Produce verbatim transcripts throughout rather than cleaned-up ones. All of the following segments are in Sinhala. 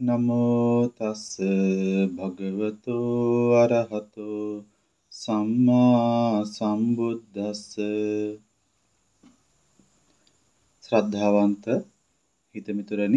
නමෝ තස් භගවතු අරහතෝ සම්මා සම්බුද්දස්ස. ශ්‍රද්ධාවන්ත හිතමිතුරනි,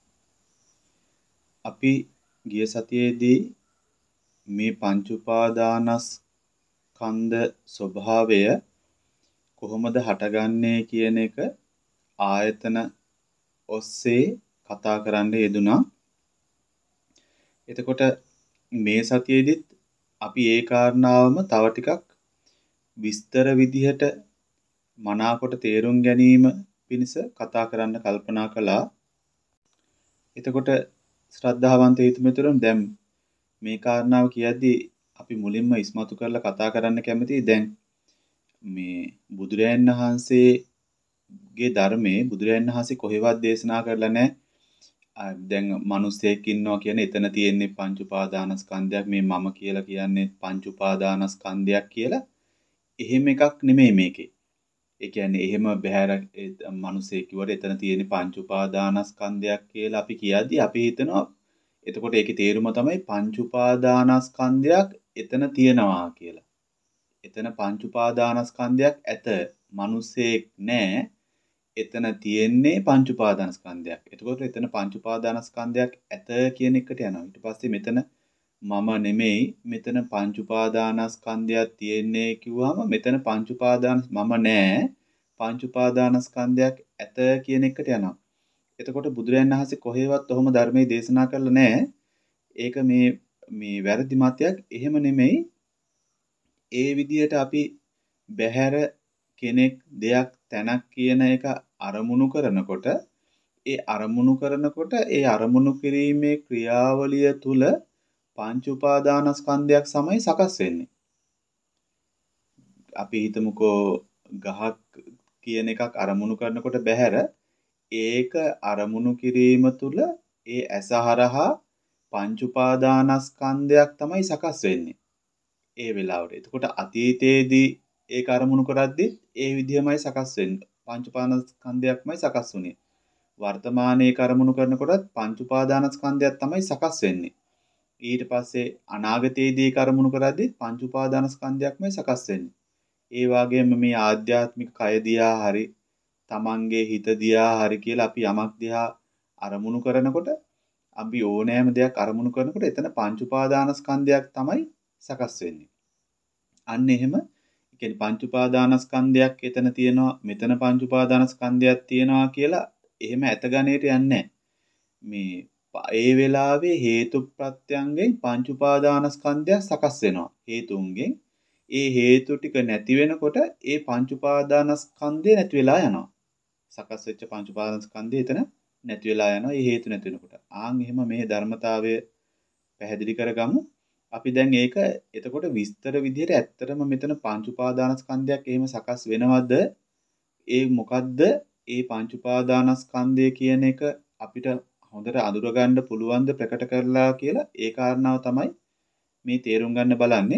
අපි ගිය සතියේදී මේ පංච උපාදානස්කන්ධ ස්වභාවය කොහොමද හටගන්නේ කියන එක ආයතන ඔස්සේ කතා කරන්න යෙදුනා. එතකොට මේ සතියේදීත් අපි ඒ කාරණාවම තව ටිකක් විස්තර විදිහට මනාකොට තේරුම් ගැනීම පිණිස කතා කරන්න කල්පනා කළා. එතකොට ශ්‍රද්ධාවන්ත හිතමිතුරන්, දැන් මේ කාරණාව කියද්දී අපි මුලින්ම ඉස්මතු කරලා කතා කරන්න කැමතියි. දැන් මේ බුදුරයන් වහන්සේගේ ධර්මයේ බුදුරයන් වහන්සේ කොහෙවත් දේශනා කරලා නැහැ. දැන් මිනිස්සෙක් ඉන්නවා කියන එතන තියෙන්නේ පංච උපාදානස්කන්ධයක්, මේ මම කියලා කියන්නේ පංච උපාදානස්කන්ධයක් කියලා. එහෙම එකක් නෙමෙයි මේකේ. ඒ කියන්නේ එහෙම බහැර මිනිස්සෙක් කිව්වට එතන තියෙන්නේ පංච උපාදානස්කන්ධයක් කියලා අපි කියද්දි අපි හිතනවා එතකොට ඒකේ තේරුම තමයි පංච උපාදානස්කන්ධයක් එතන තියෙනවා කියලා. එතන පංච උපාදානස්කන්ධයක් ඇත. මිනිස්සෙක් නෑ. එතන තියෙන්නේ පංච උපාදානස්කන්ධයක්. එතකොට එතන පංච උපාදානස්කන්ධයක් ඇත කියන එකට යනවා. ඊට පස්සේ මෙතන මම නෙමෙයි, මෙතන පංච උපාදානස්කන්ධයක් තියෙන්නේ කිව්වම මෙතන පංච උපාදාන මම නෑ, පංච උපාදානස්කන්ධයක් ඇත කියන එකට යනවා. එතකොට බුදුරයන් වහන්සේ කොහෙවත් ඔහොම ධර්මයේ දේශනා කරලා නෑ. ඒක මේ මේ වැරදි මතයක්. එහෙම නෙමෙයි. ඒ විදිහට අපි බහැර කෙනෙක්, දෙයක්, තැනක් කියන එක අරමුණු කරනකොට ඒ අරමුණු කරනකොට ඒ අරමුණු කිරීමේ ක්‍රියාවලිය තුල පංච උපාදානස්කන්ධයක් සමයි සකස් වෙන්නේ. අපි හිතමුකෝ ගහක් කියන එකක් අරමුණු කරනකොට බහැර ඒක අරමුණු කිරීම තුල ඒ ඇසහරහා පංච උපාදානස්කන්ධයක් තමයි සකස් වෙන්නේ ඒ වෙලාවට. එතකොට අතීතයේදී ඒක අරමුණු කරද්දි ඒ විදිහමයි සකස් වෙන්නේ. පංච උපාදානස්කන්ධයක්මයි සකස් වුනේ. වර්තමානයේ කර්මණු කරනකොටත් පංච උපාදානස්කන්ධයක් තමයි සකස් වෙන්නේ. ඊට පස්සේ අනාගතයේදී කර්මණු කරද්දී පංච උපාදානස්කන්ධයක්මයි සකස් වෙන්නේ. ඒ වගේම මේ ආධ්‍යාත්මික කය දිහා හරි තමන්ගේ හිත දිහා හරි කියලා අපි යමක් දිහා අරමුණු කරනකොට අපි ඕනෑම දෙයක් අරමුණු කරනකොට එතන පංච උපාදානස්කන්ධයක් තමයි සකස් වෙන්නේ. අන්න එහෙම කියන්නේ පංච උපාදානස්කන්ධයක් එතන තියෙනවා, මෙතන පංච උපාදානස්කන්ධයක් තියෙනවා කියලා එහෙම ඇත ගණේට යන්නේ මේ ඒ වෙලාවේ හේතු ප්‍රත්‍යංගෙන් පංච උපාදානස්කන්ධය සකස් වෙනවා. හේතුන්ගෙන් ඒ හේතු ටික නැති වෙනකොට ඒ පංච උපාදානස්කන්ධය නැති වෙලා යනවා. සකස් වෙච්ච පංච උපාදානස්කන්ධය එතන නැති වෙලා යනවා. ඒ හේතු නැති වෙනකොට. ආන් එහෙම මේ ධර්මතාවය පැහැදිලි කරගමු. අපි දැන් ඒක එතකොට විස්තර විදිහට ඇත්තටම මෙතන පංච උපාදානස්කන්ධයක් එහෙම සකස් වෙනවද? ඒ මොකද්ද? ඒ පංච උපාදානස්කන්ධය කියන එක අපිට හොඳට අඳුරගන්න පුළුවන්ද ප්‍රකට කරලා කියලා ඒ කාරණාව තමයි මේ තේරුම් ගන්න බලන්නේ.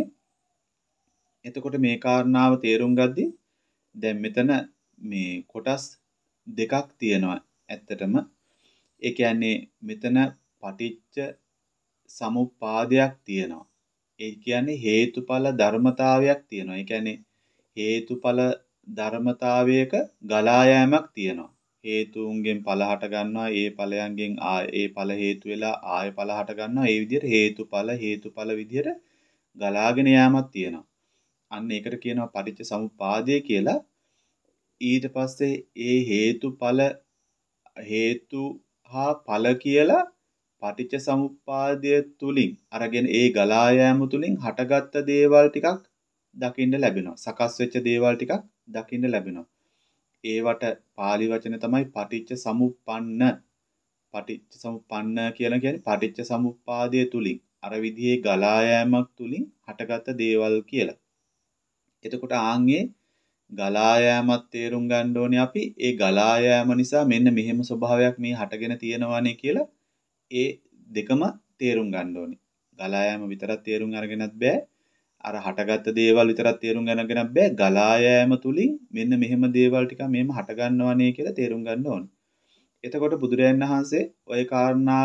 එතකොට මේ කාරණාව තේරුම් ගද්දී දැන් මෙතන මේ කොටස් දෙකක් තියෙනවා ඇත්තටම. ඒ කියන්නේ මෙතන පටිච්ච සමුප්පාදයක් තියෙනවා. ඒ කියන්නේ හේතුඵල ධර්මතාවයක් තියෙනවා. ඒ කියන්නේ හේතුඵල ධර්මතාවයක ගලා යෑමක් තියෙනවා. හේතුන්ගෙන් ඵල හට ගන්නවා, ඒ ඵලයන්ගෙන් ඒ ඵල හේතු වෙලා ආය ඵල හට ගන්නවා. ඒ විදිහට හේතුඵල හේතුඵල විදිහට ගලාගෙන යාමක් තියෙනවා. අන්න ඒකට කියනවා පටිච්ච සමුප්පාදය කියලා. ඊට පස්සේ ඒ හේතුඵල හේතු හා ඵල කියලා පටිච්ච සමුප්පාදය තුලින් අරගෙන ඒ ගලා යාම තුලින් හටගත්ත දේවල් ටිකක් දකින්න ලැබෙනවා. සකස් වෙච්ච දේවල් ටිකක් දකින්න ලැබෙනවා. ඒවට pāli වචන තමයි පටිච්ච සමුප්පන්න. පටිච්ච සමුප්පන්න කියලා කියන්නේ පටිච්ච සමුප්පාදය තුලින් අර විදිහේ ගලා යෑමක් තුලින් හටගත්ත දේවල් කියලා. එතකොට ආන්ගේ ගලා යෑමත් තේරුම් ගන්න ඕනේ අපි. ඒ ගලා යෑම නිසා මෙන්න මෙහෙම ස්වභාවයක් මේ හටගෙන තියෙනවානේ කියලා ඒ දෙකම තේරුම් ගන්න ඕනේ. ගලා යෑම විතරක් තේරුම් අරගෙනත් බෑ. අර හටගත්ත දේවල් විතරක් තේරුම් ගන්නගෙන බෑ. ගලා යෑම තුලින් මෙන්න මෙහෙම දේවල් ටික මෙහෙම හට ගන්නවනේ කියලා තේරුම් ගන්න ඕනේ. එතකොට බුදුරජාණන් වහන්සේ ওই කාරණාව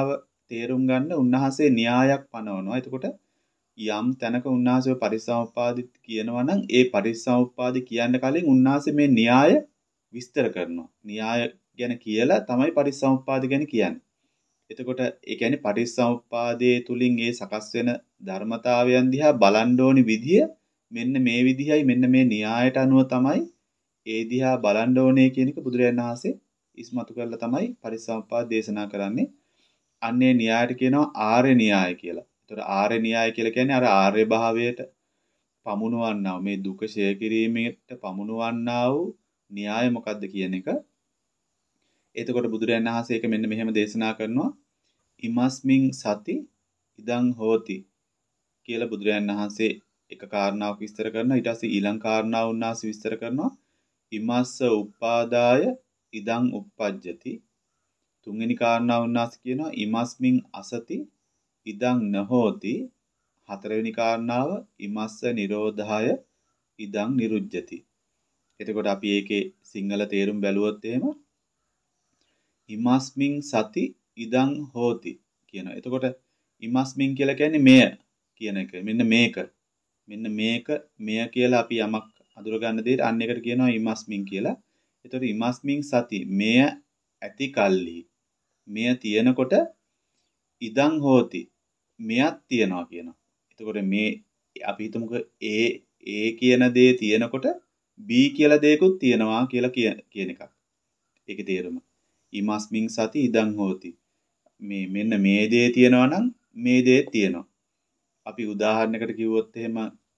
තේරුම් ගන්න උන්වහන්සේ න්‍යායක් පනවනවා. එතකොට යම් තැනක උන්වහන්සේ පරිසම්පාදි කියනවා නම් ඒ පරිසම්පාදි කියන්න කලින් උන්වහන්සේ මේ න්‍යාය විස්තර කරනවා. න්‍යාය ගැන කියලා තමයි පරිසම්පාදි ගැන කියන්නේ. එතකොට ඒ කියන්නේ පටිච්චසමුප්පාදයේ තුලින් ඒ සකස් වෙන ධර්මතාවයන් දිහා බලන්න ඕනි විදිය මෙන්න මේ විදිහයි මෙන්න මේ න්‍යායට අනුව තමයි ඒ දිහා බලන්න ඕනේ කියන එක බුදුරජාණන් වහන්සේ ඉස්මතු කරලා තමයි පටිච්චසමුප්පාද දේශනා කරන්නේ. අන්නේ න්‍යායට කියනවා ආර්ය න්‍යාය කියලා. ඒතර ආර්ය න්‍යාය කියලා කියන්නේ අර ආර්ය භාවයට පමුණුවන්නා මේ දුක ෂය කිරීමට පමුණුවන්නා වූ න්‍යාය මොකක්ද කියන එක. එතකොට බුදුරජාණන් වහන්සේ ඒක මෙන්න මෙහෙම දේශනා කරනවා. ඉමස්මින් සති ඉදං හෝති කියලා බුදුරජාණන් වහන්සේ එක කාරණාවක් විස්තර කරනවා. ඊට පස්සේ ඊළඟ කාරණාව උන්වහන්සේ විස්තර කරනවා. ඉමස්ස උපාදාය ඉදං uppajjati. තුන්වෙනි කාරණාව උන්වහන්සේ කියනවා ඉමස්මින් අසති ඉදං නහෝති. හතරවෙනි කාරණාව ඉමස්ස නිරෝධාය ඉදං නිරුජ්ජති. එතකොට අපි ඒකේ සිංහල තේරුම් බැලුවොත් එහෙම ඉමස්මින් සති ඉදං හෝති කියනවා. එතකොට ඉමස්මින් කියලා කියන්නේ මෙය කියන එක. මෙන්න මේක. මෙන්න මේක මෙය කියලා අපි යමක් අඳුර ගන්න දෙයට අන්න එකට කියනවා ඉමස්මින් කියලා. එතකොට ඉමස්මින් සති මෙය ඇති කල්හි මෙය තියෙනකොට ඉදං හෝති මෙයක් තියනවා කියනවා. එතකොට මේ අපි හිතමුකෝ A A කියන දේ තියෙනකොට B කියලා දෙයක්ත් තියෙනවා කියලා කියන එකක්. ඒකේ තේරුම. ඉමස්මින් සති ඉදං හෝති. මේ මෙන්න මේ දේ තියෙනවා නම් මේ දේ තියෙනවා. අපි උදාහරණයකට කිව්වොත් එහෙම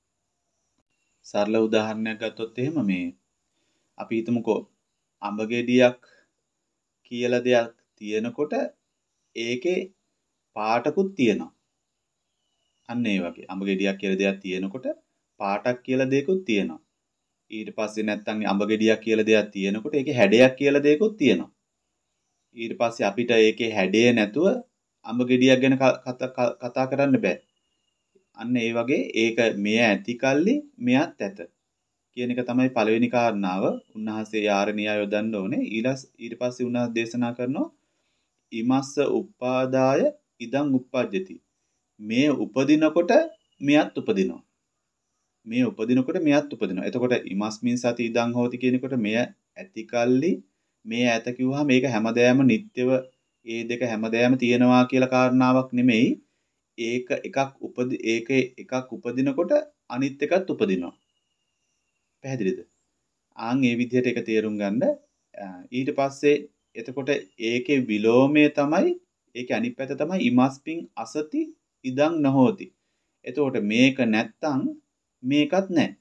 සරල උදාහරණයක් ගත්තොත් එහෙම මේ අපි හිතමුකෝ අඹ ගෙඩියක් කියලා දෙයක් තියෙනකොට ඒකේ පාටකුත් තියෙනවා. අන්න ඒ වගේ අඹ ගෙඩියක් කියලා දෙයක් තියෙනකොට පාටක් කියලා දෙයක්ත් තියෙනවා. ඊට පස්සේ නැත්තම් අඹ ගෙඩියක් කියලා දෙයක් තියෙනකොට ඒකේ හැඩයක් කියලා දෙයක්ත් තියෙනවා. ඊට පස්සේ අපිට ඒකේ හැඩය නැතුව අඹ ගෙඩියක් ගැන කතා කරන්න බෑ. අන්න ඒ වගේ ඒක මෙය ඇති කල්ලි මෙයත් ඇත කියන එක තමයි පළවෙනි කාරණාව. උන්වහන්සේ යාරණියා යොදන්න ඕනේ. ඊළස් ඊට පස්සේ උන්වහන්සේ දේශනා කරනවා ඉමස්ස උපාදාය ඉදං uppajjati. මේ උපදිනකොට මෙයත් උපදිනවා. මේ උපදිනකොට මෙයත් උපදිනවා. එතකොට ඉමස්මින් සති ඉදං හෝති කියනකොට මෙය ඇති කල්ලි මේ ඇත කිව්වහම මේක හැමදෑම නිට්ටයව ඒ දෙක හැමදෑම තියෙනවා කියලා කාරණාවක් නෙමෙයි. ඒක එකක් උපදි ඒක එකක් උපදිනකොට අනිත් එකත් උපදිනවා. පැහැදිලිද? ආන් ඒ විදිහට ඒක තේරුම් ගන්න. ඊට පස්සේ එතකොට ඒකේ විලෝමය තමයි ඒකේ අනිත් පැත්ත තමයි ඉමස්මින් අසති ඉදං නහෝති. එතකොට මේක නැත්තම් මේකත් නැහැ.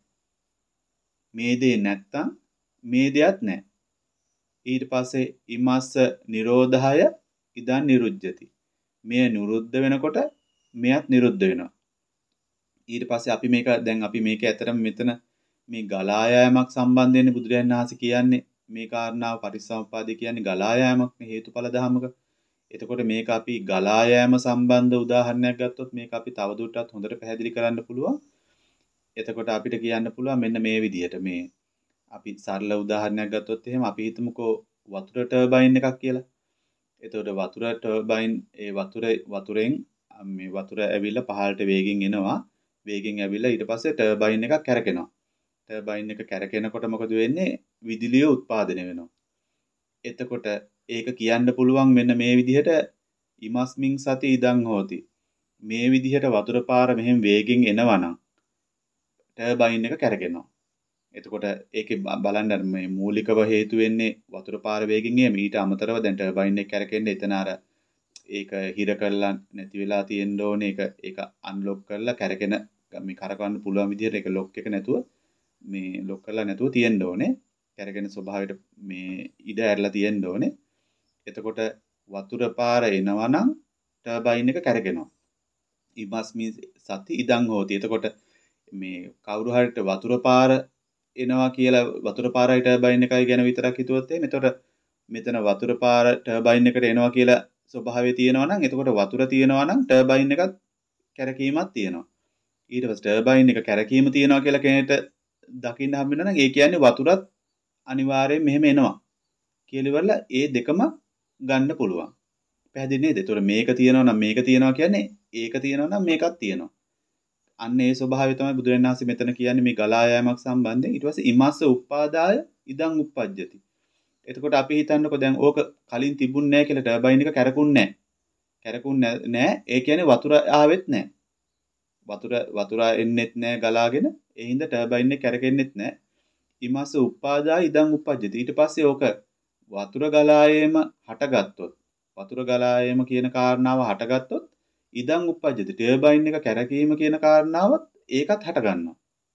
මේ දේ නැත්තම් මේ දෙයක් නැහැ. ඊට පස්සේ ඉමස්ස නිරෝධාය ඉදං නිරුජ්ජති. මෙය නිරුද්ධ වෙනකොට මෙයත් නිරුද්ධ වෙනවා. ඊට පස්සේ අපි මේක දැන් අපි මේක ඇතරම මෙතන මේ ගලා යාමක් සම්බන්ධයෙන් බුදුරජාණන් වහන්සේ කියන්නේ මේ කාරණාව පටිච්චසමුප්පාදේ කියන්නේ ගලා යාමක් නේ හේතුඵල ධමක. එතකොට මේක අපි ගලා යාම සම්බන්ධ උදාහරණයක් ගත්තොත් මේක අපි තවදුරටත් හොඳට පැහැදිලි කරන්න පුළුවන්. එතකොට අපිට කියන්න පුළුවන් මෙන්න මේ විදිහට මේ අපි සරල උදාහරණයක් ගත්තොත් එහෙම අපි හිතමුකෝ වතුර ටර්බයින් එකක් කියලා. එතකොට වතුර ටර්බයින් ඒ වතුර වතුරෙන් මේ වතුර ඇවිල්ලා පහළට වේගෙන් එනවා. වේගෙන් ඇවිල්ලා ඊට පස්සේ ටර්බයින් එකක් කැරකෙනවා. ටර්බයින් එක කැරකෙනකොට මොකද වෙන්නේ? විදුලිය උත්පාදනය වෙනවා. එතකොට ඒක කියන්න පුළුවන් මෙන්න මේ විදිහට ඉමස්මින් සති ඉදං හෝති. මේ විදිහට වතුර පාර මෙහෙම වේගෙන් එනවනම් ටර්බයින් එක කැරකෙනවා. එතකොට ඒකේ බලන්න මේ මූලිකව හේතු වෙන්නේ වතුර පාර වේගෙන් එීම. ඊට අමතරව දැන් ටර්බයින් එක කැරකෙන්නේ එතන අර ඒක හිර කරලා නැති වෙලා තියෙන්න ඕනේ. ඒක ඒක අන්ලොක් කරලා කැරකෙන මේ කරකවන්න පුළුවන් විදිහට ඒක ලොක් එක නැතුව මේ ලොක් කරලා නැතුව තියෙන්න ඕනේ. කැරකෙන ස්වභාවයට මේ ඉඩ ඇරලා තියෙන්න ඕනේ. එතකොට වතුර පාර එනවනම් ටර්බයින් එක කැරකෙනවා. ඉමස්මි සති ඉදං හෝති. එතකොට මේ කවුරු හරිට වතුර පාර එනවා කියලා වතුර පාරයි ටර්බයින් එකයි ගැන විතරක් හිතුවොත් එහෙනම් එතකොට මෙතන වතුර පාර ටර්බයින් එකට එනවා කියලා ස්වභාවය තියෙනවා නම් එතකොට වතුර තියෙනවා නම් ටර්බයින් එකත් කැරකීමක් තියෙනවා. ඊට පස්සේ ටර්බයින් එක කැරකීම තියෙනවා කියලා කෙනෙක්ට දකින්න හම්බ වෙනවා නම් ඒ කියන්නේ වතුරත් අනිවාර්යයෙන් මෙහෙම එනවා කියලා ඉවරලා ඒ දෙකම ගන්න පුළුවන්. පැහැදිලි නේද? ඒතකොට මේක තියෙනවා නම් මේක තියෙනවා කියන්නේ ඒක තියෙනවා නම් මේකක් තියෙනවා. අන්න ඒ ස්වභාවය තමයි බුදුරජාණන් වහන්සේ මෙතන කියන්නේ මේ ගලා යෑමක් සම්බන්ධයෙන්. ඊට පස්සේ ඉමස්ස උප්පාදාය ඉදං උප්පජ්ජති. එතකොට අපි හිතන්නකො දැන් ඕක කලින් තිබුණ නැහැ කියලා ටර්බයින් එක කැරකුන්නේ නැහැ. කැරකුන්නේ නැහැ. ඒ කියන්නේ වතුර ආවෙත් නැහැ. වතුර වතුර එන්නෙත් නැහැ ගලාගෙන. ඒ හින්දා ටර්බයින් එක කැරකෙන්නෙත් නැහැ. ඉමස්ස උප්පාදාය ඉදං උප්පජ්ජති. ඊට පස්සේ ඕක වතුර ගලායේම හටගත්තොත් වතුර ගලායේම කියන කාරණාව හටගත්තොත් ඉදං උප්පජ්ජති. ටර්බයින් එක කැරකීම කියන කාරණාවත් ඒකත් හට ගන්නවා.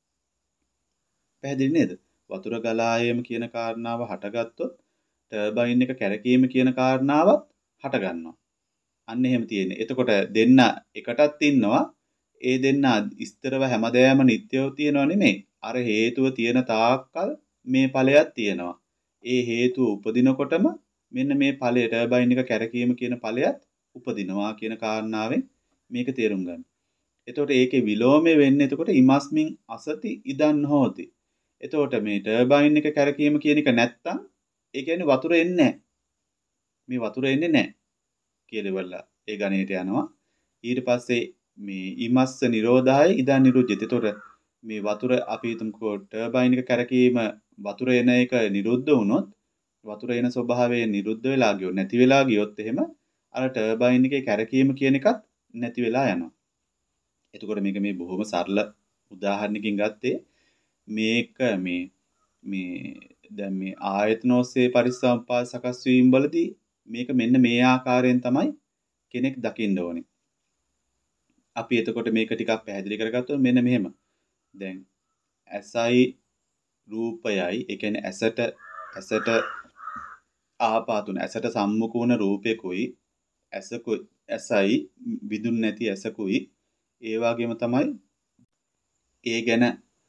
පැහැදිලි නේද? වතුර ගලායේම කියන කාරණාව හටගත්තොත් ටර්බයින් එක කැරකීම කියන කාරණාවත් හට ගන්නවා. අන්න එහෙම තියෙන්නේ. එතකොට දෙන්න එකටත් ඉන්නවා. ඒ දෙන්න ඉස්තරව හැමදෑම නිට්ටයව තියෙනව නෙමෙයි. අර හේතුව තියෙන තාක්කල් මේ ඵලයක් තියෙනවා. ඒ හේතුව උපදිනකොටම මෙන්න මේ ඵලය ටර්බයින් එක කැරකීම කියන ඵලයක් උපදිනවා කියන කාරණාවෙන් මේක තේරුම් ගන්න. එතකොට ඒකේ විලෝමය වෙන්නේ එතකොට ඉමස්මින් අසති ඉදන් හෝති. එතකොට මේ ටර්බයින් එක කැරකීම කියන එක නැත්තම් ඒ කියන්නේ වතුර එන්නේ නැහැ. මේ වතුර එන්නේ නැහැ කියලා ඉවරලා ඒ ගණේට යනවා. ඊට පස්සේ මේ ඉමස්ස නිරෝධාය ඉදන් නිරුද්ධිත. එතකොට මේ වතුර අපි හිතමුකෝ ටර්බයින් එක කැරකීම වතුර එන එක නිරුද්ධ වුණොත් වතුර එන ස්වභාවය නිරුද්ධ වෙලා ගියොත් නැති වෙලා ගියොත් එහෙම අර ටර්බයින් එකේ කැරකීම කියන එකත් නැති වෙලා යනවා. එතකොට මේක මේ බොහොම සරල උදාහරණකින් ගත්තේ මේක මේ මේ දැන් මේ ආයතන ඔස්සේ පරිසම්පාද සකස් වීම වලදී මේක මෙන්න මේ ආකාරයෙන් තමයි කෙනෙක් දකින්න ඕනේ. අපි එතකොට මේක ටිකක් පැහැදිලි කරගත්තොත් මෙන්න මෙහෙම. දැන් ඇසයි රූපයයි ඒ කියන්නේ ඇසට ඇසට ආපාතුන ඇසට සම්මුඛ වුණ රූපෙකුයි ඇසකුයි ඇසයි විදුන් නැති ඇසකුයි ඒ වගේම තමයි ඒ ගැන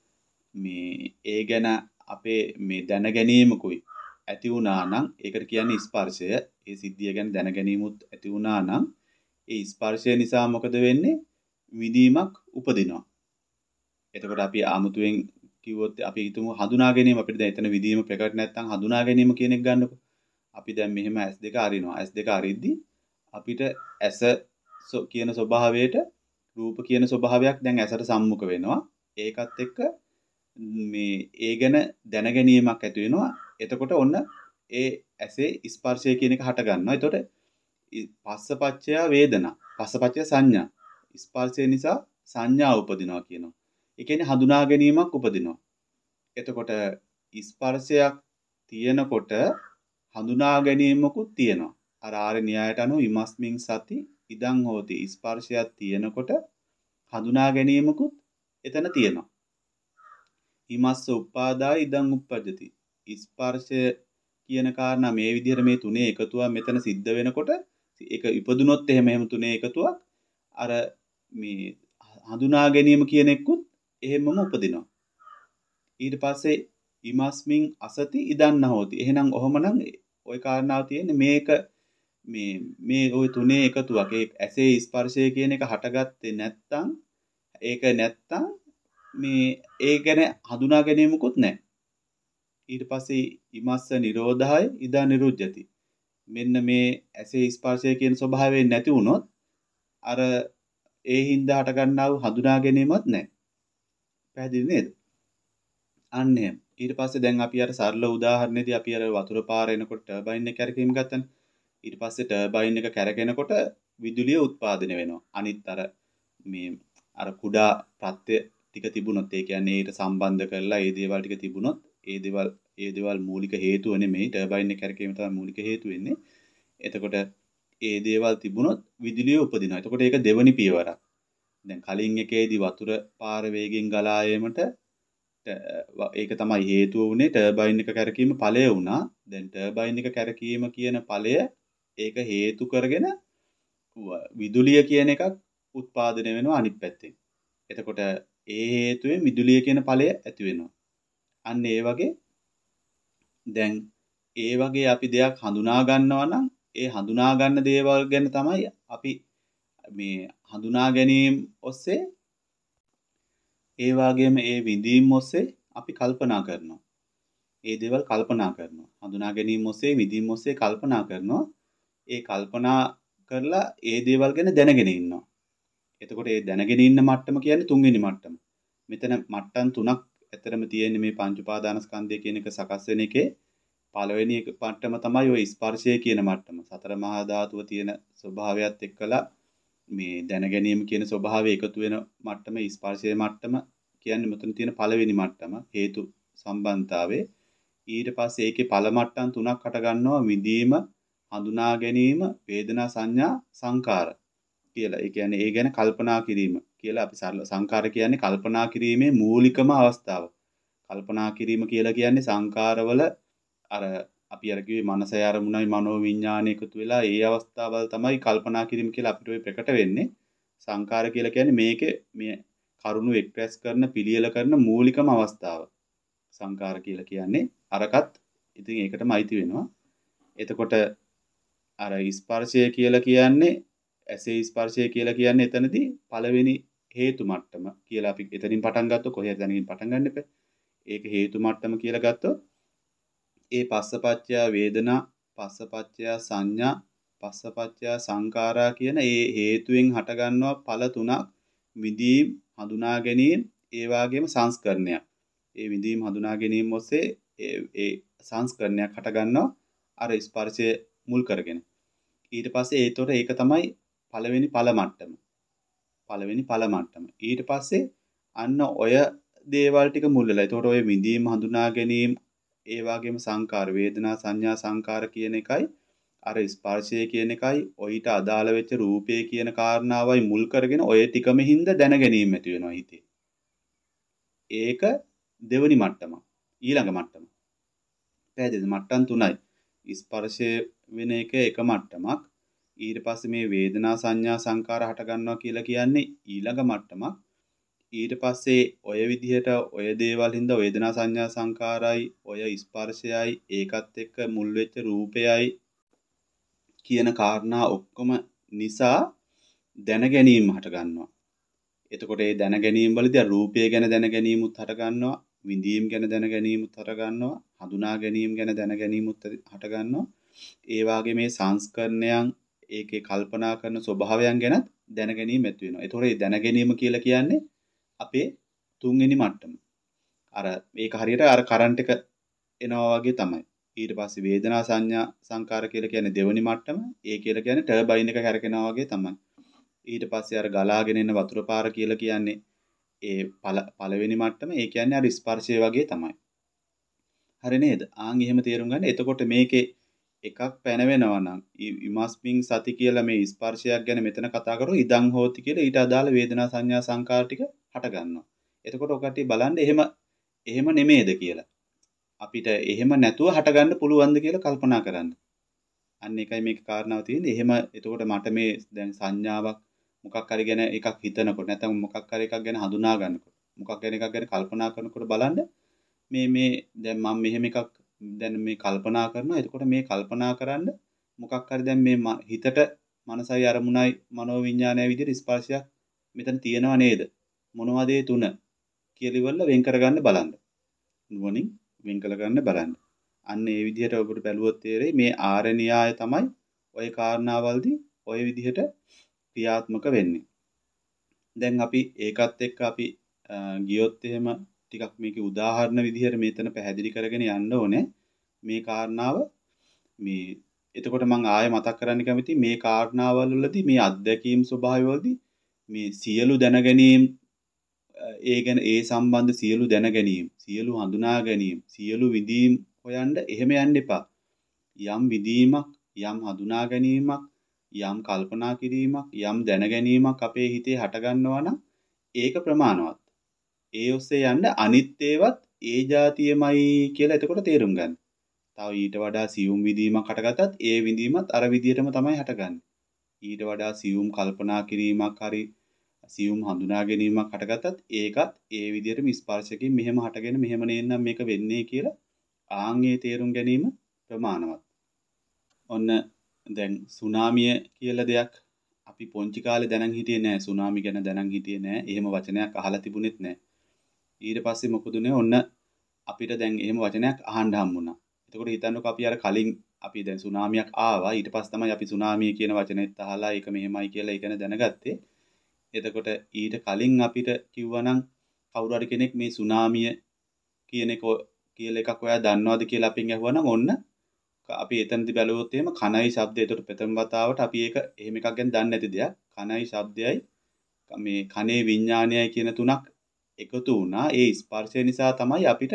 මේ ඒ ගැන අපේ මේ දැන ගැනීමකුයි ඇති වුණා නම් ඒකට කියන්නේ ස්පර්ශය. ඒ සිද්ධිය ගැන දැන ගැනීමුත් ඇති වුණා නම් ඒ ස්පර්ශය නිසා මොකද වෙන්නේ? විදීමක් උපදිනවා. එතකොට අපි ආමුතුවෙන් කිව්වොත් අපි හිතමු හඳුනා ගැනීම අපිට දැන් එතන විදීම ප්‍රකට නැත්නම් හඳුනා ගැනීම කියන එක ගන්නකො. අපි දැන් මෙහෙම ඇස් දෙක අරිනවා. ඇස් දෙක අරිද්දි අපිට ඇස කියන ස්වභාවයට රූප කියන ස්වභාවයක් දැන් ඇසට සම්මුඛ වෙනවා. ඒකත් එක්ක මේ ඒ ගැන දැන ගැනීමක් ඇති වෙනවා. එතකොට ඔන්න ඒ ඇසේ ස්පර්ශය කියන එක හට ගන්නවා. එතකොට පස්සපච්චය වේදනා, පස්සපච්චය සංඥා. ස්පර්ශය නිසා සංඥා උපදිනවා කියනවා. ඒ කියන්නේ හඳුනා ගැනීමක් උපදිනවා. එතකොට ස්පර්ශයක් තියෙනකොට හඳුනා ගැනීමකුත් තියෙනවා. අර ආර්ය න්‍යායට අනුව ඉමස්මින් සති ඉදං හෝති. ස්පර්ශයක් තියෙනකොට හඳුනා ගැනීමකුත් එතන තියෙනවා. ඉමස්ස උපාදාය ඉදං උප්පජ්ජති. ස්පර්ශය කියන කාරණා මේ විදිහට මේ තුනේ එකතුවක් මෙතන සිද්ධ වෙනකොට ඒක ඉපදුනොත් එහෙම එහෙම තුනේ එකතුවක් අර මේ හඳුනා ගැනීම කියන එක්කුත් එහෙමම උපදිනවා. ඊට පස්සේ ඉමස්මින් අසති ඉදන්න හෝති. එහෙනම් ඔහොමනම් ওই කාරණාව තියෙන්නේ මේක මේ මේ ওই තුනේ එකතුවක්. ඒ ඇසේ ස්පර්ශය කියන එක හටගත්තේ නැත්තම් ඒක නැත්තම් මේ ඒ ගැන හඳුනා ගැනීමකුත් නැහැ. ඊට පස්සේ ඉමස්ස නිරෝධාය ඉදා නිරුද්ධති. මෙන්න මේ ඇසේ ස්පර්ශය කියන ස්වභාවයෙන් නැති වුණොත් අර ඒ හින්දා හට ගන්නා වූ හඳුනා ගැනීමත් නැහැ. පැහැදිලි නේද? අන්න එහෙම. ඊට පස්සේ දැන් අපි අර සරල උදාහරණෙදී අපි අර වතුර පාර එනකොට ටර්බයින් එක කැරකීම ගත්තනේ. ඊට පස්සේ ටර්බයින් එක කැරකෙනකොට විදුලිය උත්පාදනය වෙනවා. අනිත් අර මේ අර කුඩා ප්‍රත්‍ය ටික තිබුණොත් ඒ කියන්නේ ඊට සම්බන්ධ කරලා ඒ දේවල් ටික තිබුණොත් ඒ දේවල් ඒ දේවල් මූලික හේතුව නෙමෙයි ටර්බයින් එක කැරකීම තමයි මූලික හේතුව වෙන්නේ. එතකොට ඒ දේවල් තිබුණොත් විදුලිය උපදිනවා. එතකොට ඒක දෙවනි පියවරක්. දැන් කලින් එකේදී වතුර පාර වේගෙන් ගලා යාමට ඒක තමයි හේතුව වුනේ ටර්බයින් එක කැරකීම ඵලය වුණා. දැන් ටර්බයින් එක කැරකීම කියන ඵලය ඒක හේතු කරගෙන විදුලිය කියන එකක් උත්පාදනය වෙනවා අනිත් පැත්තෙන්. එතකොට ඒ හේතුවෙන් විදුලිය කියන ඵලය ඇති වෙනවා. අන්න ඒ වගේ දැන් ඒ වගේ අපි දෙයක් හඳුනා ගන්නවා නම් ඒ හඳුනා ගන්න දේවල් ගැන තමයි අපි මේ හඳුනා ගැනීම ඔස්සේ ඒ වගේම ඒ විඳීම් ඔස්සේ අපි කල්පනා කරනවා. ඒ දේවල් කල්පනා කරනවා. හඳුනා ගැනීම ඔස්සේ විඳීම් ඔස්සේ කල්පනා කරනවා. ඒ කල්පනා කරලා ඒ දේවල් ගැන දැනගෙන ඉන්නවා. එතකොට ඒ දැනගෙන ඉන්න මට්ටම කියන්නේ තුන්වෙනි මට්ටම. මෙතන මට්ටම් තුනක් ඇතරම තියෙන්නේ මේ පංච උපාදානස්කන්ධය කියන එක සකස් වෙන එකේ. පළවෙනි එක මට්ටම තමයි ওই ස්පර්ශය කියන මට්ටම. සතර මහා ධාතුව තියෙන ස්වභාවයත් එක්කලා මේ දැනගැනීම කියන ස්වභාවය එකතු වෙන මට්ටම ස්පර්ශයේ මට්ටම කියන්නේ මෙතන තියෙන පළවෙනි මට්ටම හේතු සම්බන්ධතාවයේ. ඊට පස්සේ ඒකේ ඵල මට්ටම් තුනක් හට ගන්නවා විදීම, හඳුනා ගැනීම, වේදනා සංඥා, සංකාර කියලා. ඒ කියන්නේ ඒ ගැන කල්පනා කිරීම කියලා අපි සරල සංකාර කියන්නේ කල්පනා කිරීමේ මූලිකම අවස්ථාව. කල්පනා කිරීම කියලා කියන්නේ සංකාරවල අර අපි අර කිව්වේ මනසයි අරමුණයි මනෝ විඥානය එකතු වෙලා ඒ අවස්ථාවල් තමයි කල්පනා කිරීම කියලා අපිට ඔය ප්‍රකට වෙන්නේ. සංකාර කියලා කියන්නේ මේකේ මේ කරුණු එක්ස්ප්‍රෙස් කරන පිළියෙල කරන මූලිකම අවස්ථාව. සංකාර කියලා කියන්නේ අරකට ඉතින් ඒකටම අයිති වෙනවා. එතකොට අර ස්පර්ශය කියලා කියන්නේ ඇසේ ස්පර්ශය කියලා කියන්නේ එතනදී පළවෙනි හේතු මට්ටම කියලා අපි එතනින් පටන් ගත්තොත් කොහේද දැනගින් පටන් ගන්න එපා. ඒක හේතු මට්ටම කියලා ගත්තොත් ඒ පස්සපච්චය වේදනා, පස්සපච්චය සංඥා, පස්සපච්චය සංකාරා කියන ඒ හේතුවෙන් හටගන්නවා ඵල තුනක් විදීම්, හඳුනා ගැනීම, ඒ වගේම සංස්කරණයක්. ඒ විදීම් හඳුනා ගැනීම ඔස්සේ ඒ ඒ සංස්කරණයක් හටගන්නවා අර ස්පර්ශය මුල් කරගෙන. ඊට පස්සේ ඒතොර ඒක තමයි පළවෙනි ඵල මට්ටම. පළවෙනි ඵල මට්ටම. ඊට පස්සේ අන්න ඔය දේවල් ටික මුල් වෙලා. ඒතකොට ඔය විඳීම් හඳුනා ගැනීම ඒ වගේම සංකාර වේදනා සංඥා සංකාර කියන එකයි අර ස්පර්ශය කියන එකයි ඔయిత අදාළ වෙච්ච රූපය කියන කාරණාවයි මුල් කරගෙන ඔය ටිකම හින්දා දැන ගැනීම ඇති වෙනවා හිතේ. ඒක දෙවෙනි මට්ටම. ඊළඟ මට්ටම. පැහැදිලිද? මට්ටම් තුනයි. ස්පර්ශය වෙන එක එක මට්ටමක්. ඊට පස්සේ මේ වේදනා සංඥා සංකාර හට ගන්නවා කියලා කියන්නේ ඊළඟ මට්ටමක්. ඊට පස්සේ ඔය විදිහට ඔය දේවල් හින්දා වේදනා සංඥා සංකාරයි ඔය ස්පර්ශයයි ඒකත් එක්ක මුල් වෙච්ච රූපයයි කියන කාරණා ඔක්කොම නිසා දැන ගැනීම හට ගන්නවා. එතකොට ඒ දැන ගැනීම වලදී රූපය ගැන දැන ගැනීමුත් හට ගන්නවා, විඳීම් ගැන දැන ගැනීමුත් හට ගන්නවා, හඳුනා ගැනීම ගැන දැන ගැනීමුත් හට ගන්නවා. ඒ වාගේ මේ සංස්කරණයන් ඒකේ කල්පනා කරන ස්වභාවයන් ගැන දැන ගැනීම ඇති වෙනවා. ඒතකොට මේ දැන ගැනීම කියලා කියන්නේ අපේ තුන්වෙනි මට්ටම. අර මේක හරියට අර කරන්ට් එක එනවා වගේ තමයි. ඊට පස්සේ වේදනා සංඥා සංකාර කියලා කියන්නේ දෙවෙනි මට්ටම. ඒ කියලා කියන්නේ ටර්බයින් එක කැරකෙනවා වගේ තමයි. ඊට පස්සේ අර ගලාගෙන එන වතුර පාර කියලා කියන්නේ ඒ පළවෙනි මට්ටම. ඒ කියන්නේ අර ස්පර්ශය වගේ තමයි. හරි නේද? ආන් එහෙම තේරුම් ගන්න. එතකොට මේකේ එකක් පැනවෙනවා නම් ඉමස්මින් සති කියලා මේ ස්පර්ශයක් ගැන මෙතන කතා කරෝ ඉදං හෝති කියලා ඊට අදාළ වේදනා සංඥා සංකාර ටික හට ගන්නවා. එතකොට ඔකට බලන්න එහෙම එහෙම නෙමෙයිද කියලා. අපිට එහෙම නැතුව හට ගන්න පුළුවන්ද කියලා කල්පනා කරන්න. අන්න ඒකයි මේක කාරණාව තියෙන්නේ. එහෙම එතකොට මට මේ දැන් සංඥාවක් මොකක් හරි ගැන එකක් හිතනකොට නැත්නම් මොකක් හරි එකක් ගැන හඳුනා ගන්නකොට මොකක් ගැන එකක් ගැන කල්පනා කරනකොට බලන්න මේ මේ දැන් මම මෙහෙම එකක් දැන් මේ කල්පනා කරනවා. එතකොට මේ කල්පනා කරන්න මොකක් හරි දැන් මේ හිතට මනසයි අරමුණයි මනෝ විඥානයයි විදිහට ස්පර්ශයක් මෙතන තියෙනව නේද? මොනවද ඒ තුන කියලා ඉවරලා වෙන් කරගන්න බලන්න. නුවණින් වෙන් කරගන්න බලන්න. අන්න ඒ විදිහට ඔබට බැලුවොත් තේරෙයි මේ ආර්ය න්‍යාය තමයි ওই කාරණාවල්දී ওই විදිහට ක්‍රියාත්මක වෙන්නේ. දැන් අපි ඒකත් එක්ක අපි ගියොත් එහෙම ටිකක් මේකේ උදාහරණ විදිහට මෙතන පැහැදිලි කරගෙන යන්න ඕනේ. මේ කාරණාව මේ එතකොට මම ආයෙ මතක් කරන්න කැමති මේ කාරණාවල් වලදී මේ අත්දැකීම් ස්වභාවවලදී මේ සියලු දැන ගැනීම ඒ ගැන ඒ සම්බන්ධ සියලු දැන ගැනීම සියලු හඳුනා ගැනීම සියලු විදීම් හොයන්න එහෙම යන්න එපා. යම් විදීමක් යම් හඳුනා ගැනීමක් යම් කල්පනා කිරීමක් යම් දැන ගැනීමක් අපේ හිතේ හට ගන්නවා නම් ඒක ප්‍රමාණවත්. ඒ ඔස්සේ යන්න අනිත් ඒවත් ඒ જાතියමයි කියලා එතකොට තේරුම් ගන්න. තව ඊට වඩා සියුම් විදීමක් හටගත්තත් ඒ විදීමත් අර විදියටම තමයි හටගන්නේ. ඊට වඩා සියුම් කල්පනා කිරීමක් හරි සියුම් හඳුනා ගැනීමක් හටගත්තත් ඒකත් ඒ විදියටම ස්පර්ශකයෙන් මෙහෙම හටගෙන මෙහෙම නේනම් මේක වෙන්නේ කියලා ආන්ගේ තේරුම් ගැනීම ප්‍රමාණවත්. ඔන්න දැන් සුනාමිය කියලා දෙයක් අපි පොන්චි කාලේ දැනන් හිටියේ නෑ. සුනාමි ගැන දැනන් හිටියේ නෑ. එහෙම වචනයක් අහලා තිබුණෙත් නෑ. ඊට පස්සේ මොකද උනේ? ඔන්න අපිට දැන් එහෙම වචනයක් අහන්න හම්බුණා. එතකොට හිතන්නකෝ අපි අර කලින් අපි දැන් සුනාමියක් ආවා ඊට පස්සේ තමයි අපි සුනාමිය කියන වචනේත් අහලා ඒක මෙහෙමයි කියලා ඒක දැනගත්තේ. එතකොට ඊට කලින් අපිට කිව්වනම් කවුරු හරි කෙනෙක් මේ සුනාමිය කියන එක කියලා එකක් ඔයා දන්නවද කියලා අපෙන් අහුවනම් ඔන්න අපි එතනදි බැලුවොත් එහෙම කනයි ශබ්දය. ඒකට ප්‍රථම වතාවට අපි ඒක එහෙම එකක් ගැන දන්නේ නැති දෙයක්. කනයි ශබ්දයයි මේ කනේ විඥානයයි කියන තුනක් එකතු වුණා. ඒ ස්පර්ශය නිසා තමයි අපිට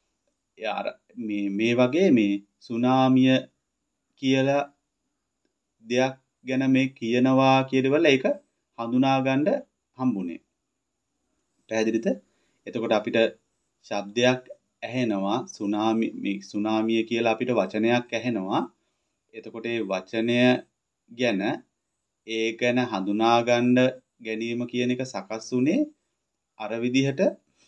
මේ මේ වගේ මේ සුනාමිය කියලා දෙයක් ගැන මේ කියනවා කියනවල ඒක හඳුනා ගන්න හම්බුනේ. පැහැදිලිද? එතකොට අපිට ශබ්දයක් ඇහෙනවා සුනාමි මේ සුනාමිය කියලා අපිට වචනයක් ඇහෙනවා. එතකොට ඒ වචනය ගැන ඒ ගැන හඳුනා ගන්න ගැනීම කියන එක සකස් වුනේ අර විදිහට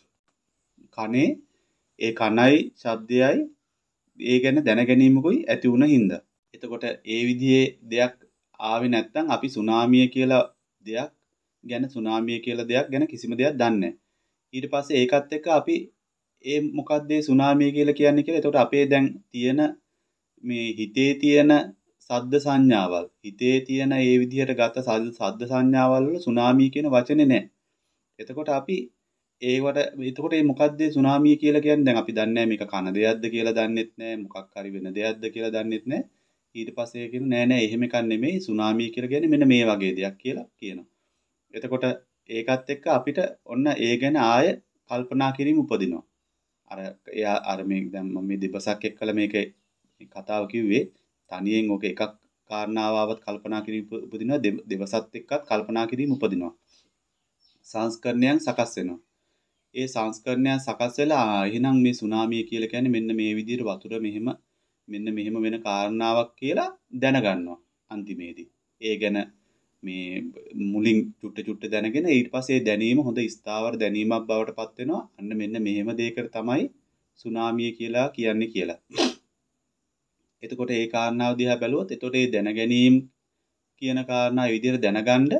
කනේ ඒ කනයි ශබ්දයයි ඒ ගැන දැන ගැනීමකුයි ඇති වුණ හින්දා. එතකොට ඒ විදිහේ දෙයක් ආවේ නැත්නම් අපි සුනාමිය කියලා දෙයක් ගැන සුනාමිය කියලා දෙයක් ගැන කිසිම දෙයක් දන්නේ නැහැ. ඊට පස්සේ ඒකත් එක්ක අපි ඒ මොකක්ද ඒ සුනාමිය කියලා කියන්නේ කියලා. එතකොට අපේ දැන් තියෙන මේ හිතේ තියෙන සද්ද සංඥාවල් හිතේ තියෙන ඒ විදිහට ගත සද්ද සංඥාවල් වල සුනාමිය කියන වචනේ නැහැ. එතකොට අපි ඒවට එතකොට මේ මොකක්ද ඒ සුනාමිය කියලා කියන්නේ? දැන් අපි දන්නේ නැහැ මේක කන දෙයක්ද කියලා දන්නෙත් නැහැ. මොකක් හරි වෙන දෙයක්ද කියලා දන්නෙත් නැහැ. ඊට පස්සේ කියන නෑ නෑ එහෙම එකක් නෙමෙයි සුනාමිය කියලා කියන්නේ මෙන්න මේ වගේ දෙයක් කියලා කියනවා. එතකොට ඒකත් එක්ක අපිට ඔන්න ඒ ගැන ආය කල්පනා කිරීම උපදිනවා. අර එයා අර මේ දැන් මම මේ දෙබසක් එක්කලා මේක කතාව කිව්වේ තනියෙන් ඔක එකක් කාරණාවවත් කල්පනා කිරීම උපදිනවා දෙබසත් එක්කත් කල්පනා කිරීම උපදිනවා. සංස්කරණයන් සකස් වෙනවා. ඒ සංස්කරණයන් සකස් වෙලා එහෙනම් මේ සුනාමිය කියලා කියන්නේ මෙන්න මේ විදිහට වතුර මෙහෙම මෙන්න මෙහෙම වෙන කාරණාවක් කියලා දැනගන්නවා අන්තිමේදී. ඒ ගැන මේ මුලින් චුට්ට චුට්ට දැනගෙන ඊට පස්සේ දැනීම හොඳ ස්ථාවර දැනීමක් බවට පත් වෙනවා. අන්න මෙන්න මෙහෙම දෙයකට තමයි සුනාමිය කියලා කියන්නේ කියලා. එතකොට ඒ කාරණාව දිහා බැලුවොත් එතකොට ඒ දැන ගැනීම කියන කාරණා ඒ විදිහට දැනගන්න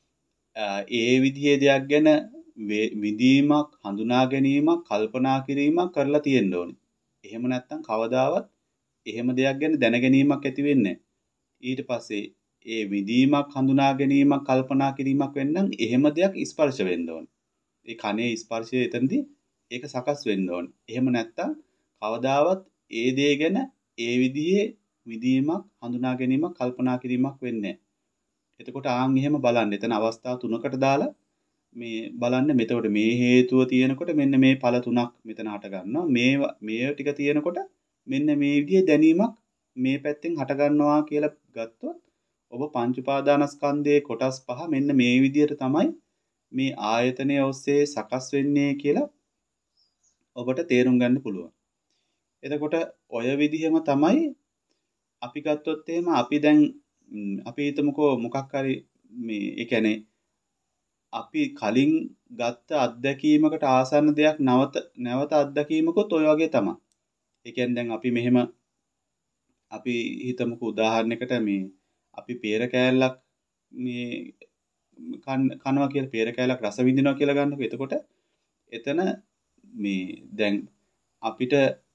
ඒ විදිහේ දෙයක් ගැන විඳීමක් හඳුනා ගැනීමක් කල්පනා කිරීමක් කරලා තියෙන්න ඕනේ. එහෙම නැත්නම් කවදාවත් එහෙම දෙයක් ගැන දැන ගැනීමක් ඇති වෙන්නේ ඊට පස්සේ ඒ විඳීමක් හඳුනා ගැනීමක් කල්පනා කිරීමක් වෙන්නම් එහෙම දෙයක් ස්පර්ශ වෙන්න ඕනේ. ඒ කනේ ස්පර්ශය එතනදී ඒක සකස් වෙන්න ඕනේ. එහෙම නැත්නම් කවදාවත් ඒ දේ ගැන ඒ විදිහේ විඳීමක් හඳුනා ගැනීමක් කල්පනා කිරීමක් වෙන්නේ නැහැ. එතකොට ආන් එහෙම බලන්න. එතන අවස්ථා තුනකට දාලා මේ බලන්න මෙතකොට මේ හේතුව තියෙනකොට මෙන්න මේ ඵල තුනක් මෙතන හට ගන්නවා. මේ මේ ටික තියෙනකොට මෙන්න මේ විදිහේ දැනීමක් මේ පැත්තෙන් හට ගන්නවා කියලා ගත්තොත් ඔබ පංච උපාදානස්කන්ධයේ කොටස් පහ මෙන්න මේ විදිහට තමයි මේ ආයතනය ඔස්සේ සකස් වෙන්නේ කියලා ඔබට තේරුම් ගන්න පුළුවන්. එතකොට ඔය විදිහම තමයි අපි ගත්තොත් එහෙම අපි දැන් අපි හිතමුකෝ මොකක් හරි මේ ඒ කියන්නේ අපි කලින් ගත්ත අත්දැකීමකට ආසන්න දෙයක් නැවත නැවත අත්දැකීමකොත් ඔය වගේ තමයි. ඒ කියන්නේ දැන් අපි මෙහෙම අපි හිතමුකෝ උදාහරණයකට මේ අපි peer කෑල්ලක් මේ කනවා කියලා peer කෑල්ලක් රස විඳිනවා කියලා ගන්නකො. එතකොට එතන මේ දැන් අපිට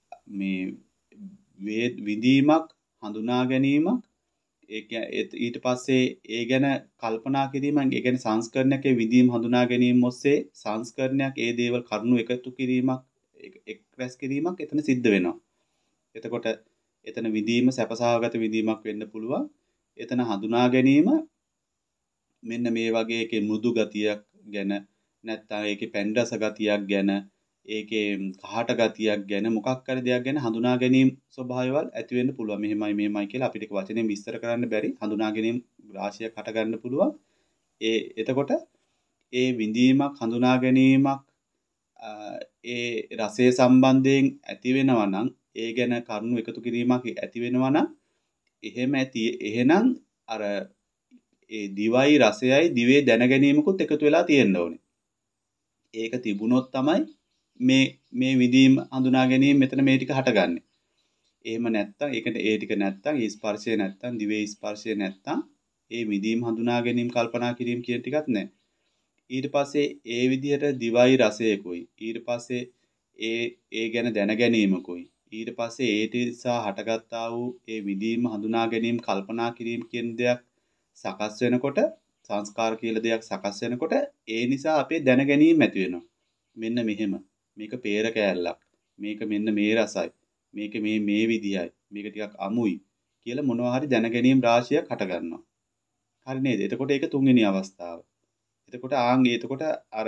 මේ විඳීමක් හඳුනා ගැනීමක් ඒක ඊට පස්සේ ඒ ගැන කල්පනා කිරීමෙන් ඒ කියන්නේ සංස්කරණයක විඳීම් හඳුනා ගැනීම ඔස්සේ සංස්කරණයක් ඒ දේවල් කරුණු එකතු කිරීමක් එක්ස්ප්‍රෙස් කිරීමක් එතන සිද්ධ වෙනවා. එතකොට එතන විඳීම සැපසහගත විඳීමක් වෙන්න පුළුවන්. එතන හඳුනා ගැනීම මෙන්න මේ වගේ එකේ මෘදු ගතියක් ගැන නැත්නම් ඒකේ පැන් රස ගතියක් ගැන ඒකේ කහට ගතියක් ගැන මොකක් හරි දෙයක් ගැන හඳුනා ගැනීම ස්වභාවයවල් ඇති වෙන්න පුළුවන්. මෙහෙමයි මෙහෙමයි කියලා අපිට ඒක වචනෙන් විස්තර කරන්න බැරි හඳුනා ගැනීම රාශියක් හට ගන්න පුළුවන්. ඒ එතකොට ඒ විඳීමක් හඳුනා ගැනීමක් ඒ රසය සම්බන්ධයෙන් ඇති වෙනවා නම් ඒ ගැන කරුණු එකතු කිරීමක් ඇති වෙනවා නම් එහෙම ඇති එහෙනම් අර ඒ දිවයි රසයයි දිවේ දැන ගැනීමකුත් එකතු වෙලා තියෙන්න ඕනේ. ඒක තිබුණොත් තමයි මේ මේ විදීම හඳුනා ගැනීම මෙතන මේ ටික හටගන්නේ. එහෙම නැත්තම් ඒකට ඒ ටික නැත්තම් ඒ ස්පර්ශය නැත්තම් දිවේ ස්පර්ශය නැත්තම් ඒ විදීම හඳුනා ගැනීම කල්පනා කිරීම කියන ටිකක් නැහැ. ඊට පස්සේ ඒ විදිහට දිවයි රසයකුයි ඊට පස්සේ ඒ ඒ ගැන දැන ගැනීමකුයි ඊට පස්සේ ඒ නිසා හටගත්තා වූ ඒ විදීම හඳුනා ගැනීම කල්පනා කිරීම කියන දෙයක් සකස් වෙනකොට සංස්කාර කියලා දෙයක් සකස් වෙනකොට ඒ නිසා අපේ දැන ගැනීම ඇති වෙනවා. මෙන්න මෙහෙම. මේක peer කෑල්ලක්. මේක මෙන්න මේ රසයි. මේක මේ මේ විදියයි. මේක ටිකක් අමුයි කියලා මොනවා හරි දැන ගැනීම රාශියක් හට ගන්නවා. හරි නේද? එතකොට ඒක තුන්වෙනි අවස්ථාව. එතකොට ආන් එතකොට අර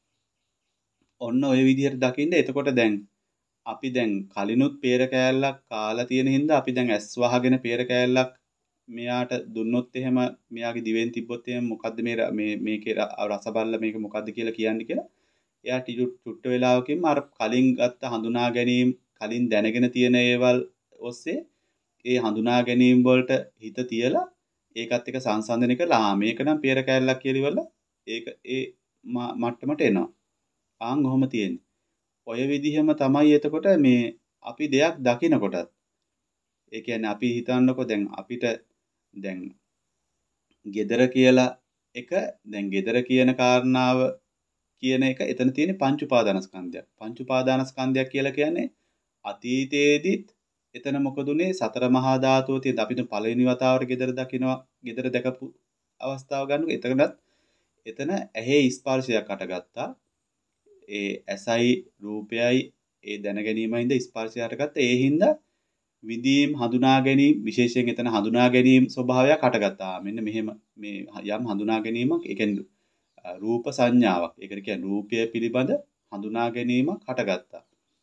ඔන්න ඔය විදිහට දකින්න එතකොට දැන් අපි දැන් කලිනුත් peer කෑල්ලක් කාලා තියෙන හින්දා අපි දැන් ඇස් වහගෙන peer කෑල්ලක් මෙයාට දුන්නොත් එහෙම මෙයාගේ දිවෙන් තිබ්බොත් එහෙම මොකද්ද මේ මේ මේකේ රස බලලා මේක මොකද්ද කියලා කියන්නේ කියලා එයා චුට්ට වෙලාවකින්ම අර කලින් ගත්ත හඳුනා ගැනීම කලින් දැනගෙන තියෙන ඒවල් ඔස්සේ ඒ හඳුනා ගැනීම වලට හිත තියලා ඒකත් එක්ක සංසන්දනය කරලා ආ මේක නම් peer කෑල්ලක් කියලා ඉවරලා ඒක ඒ මට්ටමට එනවා. ආන් ඔහොම තියෙන්නේ. ඔය විදිහම තමයි එතකොට මේ අපි දෙයක් දකිනකොටත් ඒ කියන්නේ අපි හිතන්නකෝ දැන් අපිට දැන් gedara කියලා එක දැන් gedara කියන කාරණාව කියන එක එතන තියෙන පංච උපාදානස්කන්ධයක්. පංච උපාදානස්කන්ධයක් කියලා කියන්නේ අතීතයේදීත් එතන මොකද උනේ සතර මහා ධාතුව තියෙන අපිට පළවෙනි වතාවට gedara දකින්නවා gedara දැකපු අවස්ථාව ගන්නකො එතනත් එතන ඇහි ස්පර්ශයක් අටගත්තා. ඒ ඇසයි රූපයයි ඒ දැන ගැනීමයින්ද ස්පර්ශය හටගත්ත ඒ හින්දා විදීම් හඳුනා ගැනීම විශේෂයෙන් එතන හඳුනා ගැනීම ස්වභාවයක් හටගත්තා. මෙන්න මෙහෙම මේ යම් හඳුනා ගැනීමක් ඒ කියන්නේ රූප සංඥාවක්. ඒකට කියන්නේ රූපය පිළිබඳ හඳුනා ගැනීමක් හටගත්තා.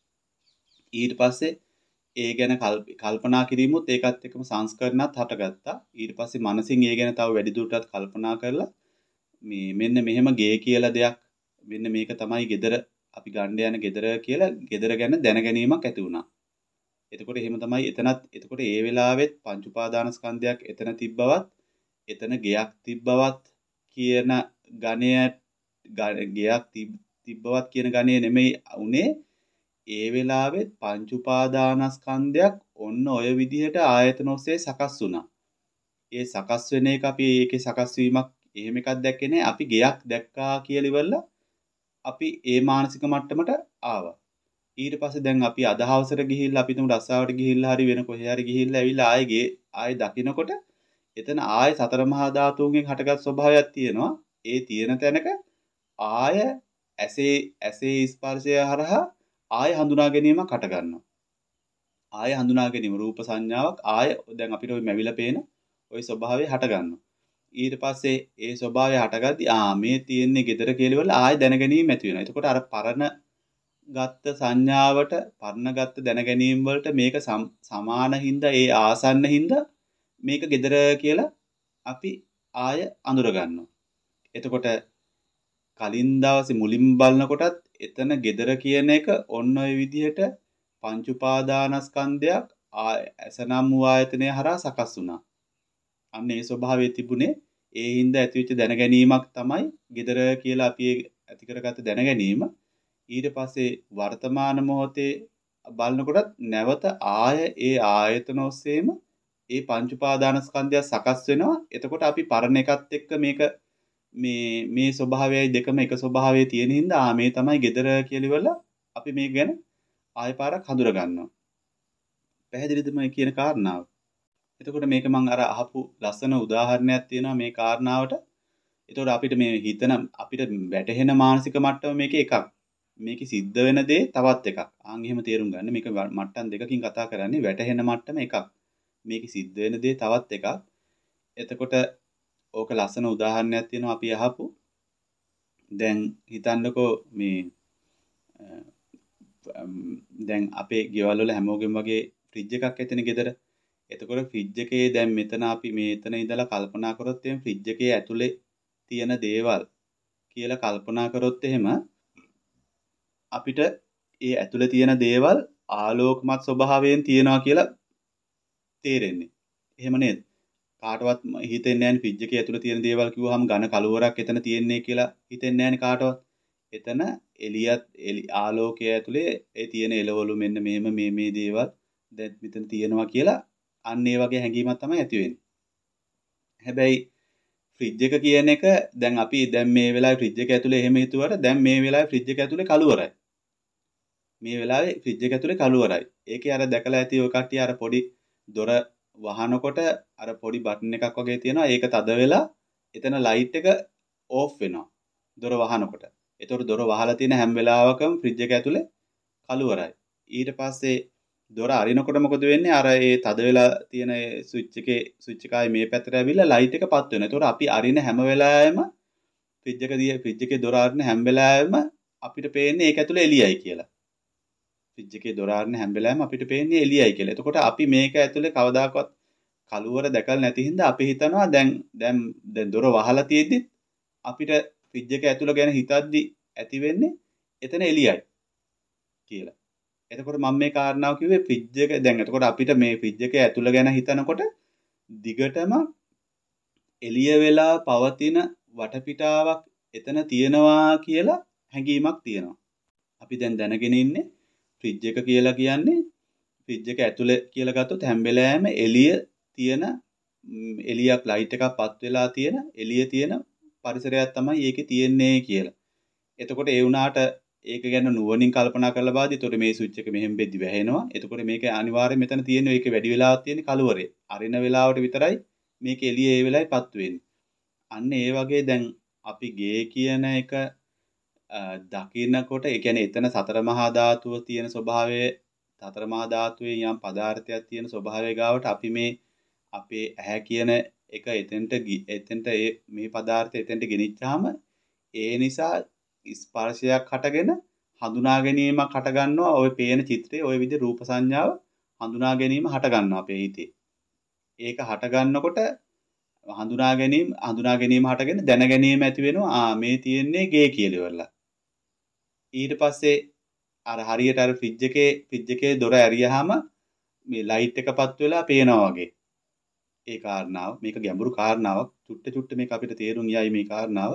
ඊට පස්සේ ඒ ගැන කල්පනා කිරීමොත් ඒකත් එක්කම සංස්කරණත් හටගත්තා. ඊට පස්සේ මනසින් ඒ ගැන තව වැඩි දුරටත් කල්පනා කරලා මේ මෙන්න මෙහෙම ගේ කියලා දෙයක් මෙන්න මේක තමයි gedara අපි ගන්න යන gedara කියලා gedara ගැන දැන ගැනීමක් ඇති වුණා. එතකොට එහෙම තමයි එතනත් එතකොට ඒ වෙලාවෙත් පංච උපාදානස්කන්ධයක් එතන තිබ්බවත් එතන ගෙයක් තිබ්බවත් කියන ගණය ගෙයක් තිබ්බවත් කියන ගණය නෙමෙයි උනේ ඒ වෙලාවෙත් පංච උපාදානස්කන්ධයක් ඔන්න ඔය විදිහට ආයතන ඔස්සේ සකස් වුණා. ඒ සකස් වෙන එක අපි ඒකේ සකස් වීමක් එහෙම එකක් දැක්කේ නෑ. අපි ගෙයක් දැක්කා කියලා ඉවරලා අපි ඒ මානසික මට්ටමට ආවා. ඊට පස්සේ දැන් අපි අදහවසට ගිහිල්ලා අපි තුමු රස්සාවට ගිහිල්ලා හරි වෙන කොහේ හරි ගිහිල්ලා ඇවිල්ලා ආයේ ගේ ආයේ දකින්නකොට එතන ආයේ සතර මහා ධාතුන්ගෙන් හටගත් ස්වභාවයක් තියෙනවා. ඒ තියෙන තැනක ආය ඇසේ ඇසේ ස්පර්ශය හරහා ආය හඳුනා ගැනීමක් හට ගන්නවා. ආය හඳුනා ගැනීම රූප සංඥාවක් ආය දැන් අපිට ওই මැවිලා පේන ওই ස්වභාවය හට ගන්නවා. ඊට පස්සේ ඒ ස්වභාවය හටගද්දි ආ මේ තියෙන්නේ gedara කියලා වල ආය දැන ගැනීම ඇති වෙනවා. එතකොට අර පරණ ගත්ත සංඥාවට පරණ ගත්ත දැන ගැනීම වලට මේක සමාන හින්දා ඒ ආසන්න හින්දා මේක gedara කියලා අපි ආය අඳුර ගන්නවා. එතකොට කලින් දවසේ මුලින් බලනකොටත් එතන gedara කියන එක ඔන්න ඔය විදිහට පංච උපාදානස්කන්ධයක් ඇසනම් වූ ආයතනය හරහා සකස් වුණා. අන්න ඒ ස්වභාවයේ තිබුණේ ඒ හින්දා ඇතිවෙච්ච දැන ගැනීමක් තමයි gedara කියලා අපි ඇති කරගත්ත දැන ගැනීම. ඊට පස්සේ වර්තමාන මොහොතේ බලනකොටත් නැවත ආය ඒ ආයතන ඔස්සේම ඒ පංච උපාදානස්කන්ධය සකස් වෙනවා. එතකොට අපි පරණ එකත් එක්ක මේක මේ මේ ස්වභාවයයි දෙකම එක ස්වභාවයේ තියෙන හින්දා ආ මේ තමයි gedara කියලා ඉවරලා අපි මේක ගැන ආය පාරක් හඳුර ගන්නවා. පැහැදිලිද මේ කියන කාරණාව? එතකොට මේක මම අර අහපු ලස්සන උදාහරණයක් තියෙනවා මේ කාරණාවට. එතකොට අපිට මේ හිතන අපිට වැටහෙන මානසික මට්ටම මේකේ එකක්. මේකේ සිද්ධ වෙන දේ තවත් එකක්. ආන් එහෙම තේරුම් ගන්න. මේක මට්ටම් දෙකකින් කතා කරන්නේ වැටහෙන මට්ටම එකක්. මේකේ සිද්ධ වෙන දේ තවත් එකක්. එතකොට ඕක ලස්සන උදාහරණයක් තියෙනවා අපි අහපු. දැන් හිතන්නකෝ මේ දැන් අපේ ගෙවල් වල හැමෝගෙම වගේ ෆ්‍රිජ් එකක් ඇතනේ ගෙදර. එතකොට ෆ්‍රිජ් එකේ දැන් මෙතන අපි මෙතන ඉඳලා කල්පනා කරොත් එහෙනම් ෆ්‍රිජ් එකේ ඇතුලේ තියෙන දේවල් කියලා කල්පනා කරොත් එහෙම අපිට ඒ ඇතුලේ තියෙන දේවල් ආලෝකමත් ස්වභාවයෙන් තියෙනවා කියලා තේරෙන්නේ. එහෙම නේද? කාටවත් හිතෙන්නේ නැහැ ෆ්‍රිජ් එකේ ඇතුලේ තියෙන දේවල් කිව්වහම ඝන කළුවරක් එතන තියෙන්නේ කියලා හිතෙන්නේ නැහැ කාටවත්. එතන එළියත් ආලෝකය ඇතුලේ ඒ තියෙන එළවලු මෙන්න මෙහෙම මේ මේ දේවල් දැන් මෙතන තියෙනවා කියලා අන්න ඒ වගේ හැඟීමක් තමයි ඇති වෙන්නේ. හැබැයි ෆ්‍රිජ් එක කියන එක දැන් අපි දැන් මේ වෙලාවේ ෆ්‍රිජ් එක ඇතුලේ එහෙම හිතුවට දැන් මේ වෙලාවේ ෆ්‍රිජ් එක ඇතුලේ කළුවරයි. මේ වෙලාවේ ෆ්‍රිජ් එක ඇතුලේ කළුවරයි. ඒකේ අර දැකලා ඇති ඔය කට්ටිය අර පොඩි දොර වහනකොට අර පොඩි බටන් එකක් වගේ තියෙනවා. ඒක තද වෙලා එතන ලයිට් එක ඕෆ් වෙනවා. දොර වහනකොට. ඒතකොට දොර වහලා තියෙන හැම වෙලාවකම ෆ්‍රිජ් එක ඇතුලේ කළුවරයි. ඊට පස්සේ දොර අරිනකොට මොකද වෙන්නේ? අර ඒ තද වෙලා තියෙන ඒ ස්විච් එකේ ස්විච් එක ආයේ මේ පැත්තට ඇවිල්ලා ලයිට් එක පත් වෙනවා. ඒතකොට අපි අරින හැම වෙලාවෙම ෆ්‍රිජ් එක දිහා ෆ්‍රිජ් එකේ දොර අරින හැම වෙලාවෙම අපිට පේන්නේ ඒක ඇතුලේ එළියයි කියලා. ෆ්‍රිජ් එකේ දොර අරින හැම වෙලාවෙම අපිට පේන්නේ එළියයි කියලා. එතකොට අපි මේක ඇතුලේ කවදාකවත් කළුවර දැකලා නැති හින්දා අපි හිතනවා දැන් දැන් දැන් දොර වහලා තියෙද්දි අපිට ෆ්‍රිජ් එක ඇතුළ ගැන හිතද්දි ඇති වෙන්නේ එතන එළියයි කියලා. එතකොට මම මේ කාරණාව කිව්වේ ෆ්‍රිජ් එක දැන් එතකොට අපිට මේ ෆ්‍රිජ් එකේ ඇතුළ ගැන හිතනකොට දිගටම එළිය වෙලා පවතින වටපිටාවක් එතන තියෙනවා කියලා හැඟීමක් තියෙනවා. අපි දැන් දැනගෙන ඉන්නේ ෆ්‍රිජ් එක කියලා කියන්නේ ෆ්‍රිජ් එක ඇතුළේ කියලා ගත්තොත් හැම වෙලාවෙම එළිය තියෙන එළියක් ලයිට් එකක් පත් වෙලා තියෙන එළිය තියෙන පරිසරයක් තමයි ඒකේ තියෙන්නේ කියලා. එතකොට ඒ වුණාට ඒක ගැන නුවණින් කල්පනා කරලා බලද්දි එතකොට මේ ස්විච් එක මෙහෙම බෙද්දි වැහෙනවා. එතකොට මේක අනිවාර්යයෙන් මෙතන තියෙන්නේ ඒකේ වැඩි වෙලාවක් තියෙන කළුවරේ. අරින වෙලාවට විතරයි මේක එළිය ඒ වෙලාවේපත් වෙන්නේ. අන්න ඒ වගේ දැන් අපි ගේ කියන එක දකින්නකොට ඒ කියන්නේ එතන සතර මහා ධාතුව තියෙන ස්වභාවය සතර මහා ධාතුවේ යම් පදාර්ථයක් තියෙන ස්වභාවය ගාවට අපි මේ අපේ ඇහැ කියන එක එතෙන්ට එතෙන්ට මේ පදාර්ථය එතෙන්ට ගෙනිච්චාම ඒ නිසා ස්පර්ශයක් හටගෙන හඳුනා ගැනීමක් හට ගන්නවා. ওই පේන චිත්‍රයේ ওই විදිහ රූප සංඥාව හඳුනා ගැනීම හට ගන්නවා අපේ හිතේ. ඒක හට ගන්නකොට හඳුනා ගැනීම හඳුනා ගැනීම හටගෙන දැන ගැනීම ඇති වෙනවා. ආ මේ තියෙන්නේ ගේ කියලා ඉවරලා. ඊට පස්සේ අර හරියට අර ෆ්‍රිජ් එකේ ෆ්‍රිජ් එකේ දොර ඇරියාම මේ ලයිට් එකපත් වෙලා පේනවා වගේ. ඒ කාරණාව මේක ගැඹුරු කාරණාවක්. චුට්ට චුට්ට මේක අපිට තේරුම් යයි මේ කාරණාව.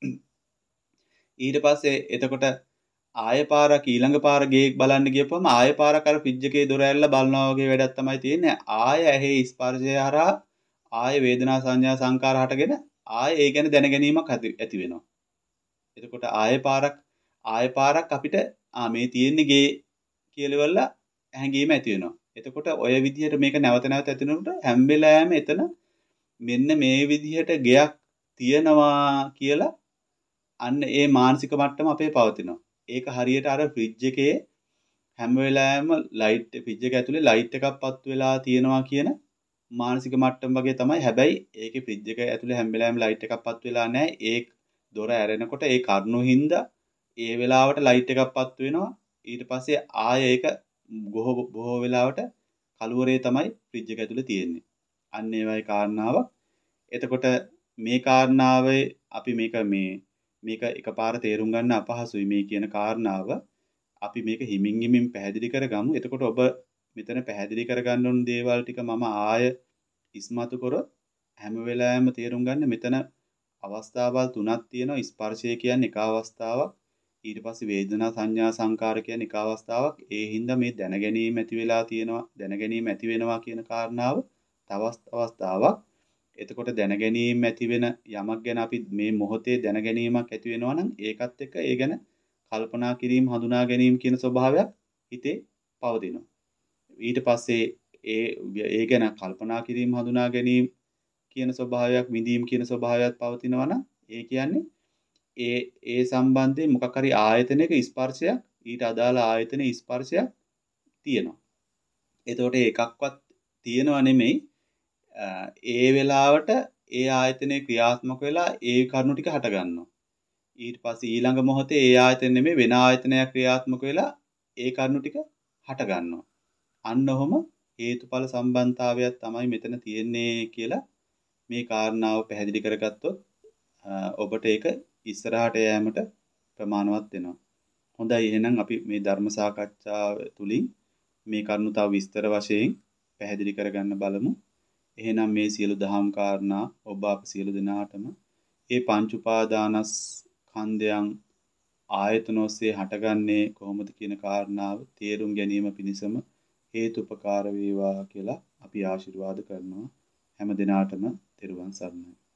ඊට පස්සේ එතකොට ආය පාරක් ඊළඟ පාර ගේක් බලන්න ගියපුවම ආය පාරක් අර ෆ්‍රිජ් එකේ දොර ඇරලා බලනවා වගේ වැඩක් තමයි තියෙන්නේ. ආය ඇහි ස්පර්ශය හරහා ආය වේදනා සංඥා සංකාර හටගෙන ආය ඒ ගැන දැන ගැනීමක් ඇති වෙනවා. එතකොට ආය පාරක් ආය පාරක් අපිට ආ මේ තියෙන්නේ ගේ කියලා වල හැඟීම ඇති වෙනවා. එතකොට ඔය විදිහට මේක නැවත නැවත ඇති වෙනකොට හැම වෙලාවෙම එතන මෙන්න මේ විදිහට ගයක් තියනවා කියලා අන්න ඒ මානසික මට්ටම අපේ පවතිනවා. ඒක හරියට අර ෆ්‍රිජ් එකේ හැම වෙලාවෙම ලයිට් ෆ්‍රිජ් එක ඇතුලේ ලයිට් එකක් පත් වෙලා තියෙනවා කියන මානසික මට්ටම වගේ තමයි. හැබැයි ඒකේ ෆ්‍රිජ් එක ඇතුලේ හැම වෙලාවෙම ලයිට් එකක් පත් වෙලා නැහැ. ඒ දොර ඇරෙනකොට ඒ කරුණු හින්දා ඒ වෙලාවට ලයිට් එකක් පත් වෙනවා. ඊට පස්සේ ආයෙ ඒක බොහෝ බොහෝ වෙලාවට කළුවරේ තමයි ෆ්‍රිජ් එක ඇතුලේ තියෙන්නේ. අන්න ඒ වගේ කාරණාවක්. එතකොට මේ කාරණාවේ අපි මේක මේ මේක එකපාර තේරුම් ගන්න අපහසුයි මේ කියන කාරණාව. අපි මේක හිමින් හිමින් පැහැදිලි කරගමු. එතකොට ඔබ මෙතන පැහැදිලි කරගන්න ඕන දේවල් ටික මම ආය ඉස්මතු කරොත් හැම වෙලාවෙම තේරුම් ගන්න මෙතන අවස්ථාවල් තුනක් තියෙනවා. ස්පර්ශය කියන්නේ එක අවස්ථාවක්. ඊට පස්සේ වේදනා සංඥා සංකාර කියන්නේ එක අවස්ථාවක්. ඒ හින්දා මේ දැනගැනීම ඇති වෙලා තියෙනවා. දැනගැනීම ඇති වෙනවා කියන කාරණාව තව අවස්ථාවක්. එතකොට දැනගැනීම ඇති වෙන යමක් ගැන අපි මේ මොහොතේ දැනගැනීමක් ඇති වෙනවා නම් ඒකත් එක්ක ඒ ගැන කල්පනා කිරීම හඳුනා ගැනීම කියන ස්වභාවයක් හිතේ පවතිනවා. ඊට පස්සේ ඒ ඒ ගැන කල්පනා කිරීම හඳුනා ගැනීම කියන ස්වභාවයක් විඳීම් කියන ස්වභාවයක් පවතිනවා නම් ඒ කියන්නේ ඒ ඒ සම්බන්ධයෙන් මොකක් හරි ආයතනයක ස්පර්ශයක් ඊට අදාළ ආයතනයේ ස්පර්ශයක් තියෙනවා. එතකොට ඒකක්වත් තියෙනව නෙමෙයි ඒ වෙලාවට ඒ ආයතනයේ ක්‍රියාත්මක වෙලා ඒ කරුණු ටික හට ගන්නවා. ඊට පස්සේ ඊළඟ මොහොතේ ඒ ආයතන නෙමෙයි වෙන ආයතනයක් ක්‍රියාත්මක වෙලා ඒ කරුණු ටික හට ගන්නවා. අන්න ඔහොම හේතුඵල සම්බන්ධතාවයක් තමයි මෙතන තියෙන්නේ කියලා මේ කාරණාව පැහැදිලි කරගත්තොත් ඔබට ඒක ඉස්සරහට යෑමට ප්‍රමාණවත් වෙනවා. හොඳයි එහෙනම් අපි මේ ධර්ම සාකච්ඡාව තුළින් මේ කරුණු තව විස්තර වශයෙන් පැහැදිලි කරගන්න බලමු. එහෙනම් මේ සියලු දහම් කාරණා ඔබ අප සියලු දෙනාටම ඒ පංච උපාදානස්කන්ධයන් ආයතන ඔස්සේ හටගන්නේ කොහොමද කියන කාරණාව තේරුම් ගැනීම පිණිසම හේතුපකාර වේවා කියලා අපි ආශිර්වාද කරනවා. හැම දිනාටම තෙරුවන් සරණයි.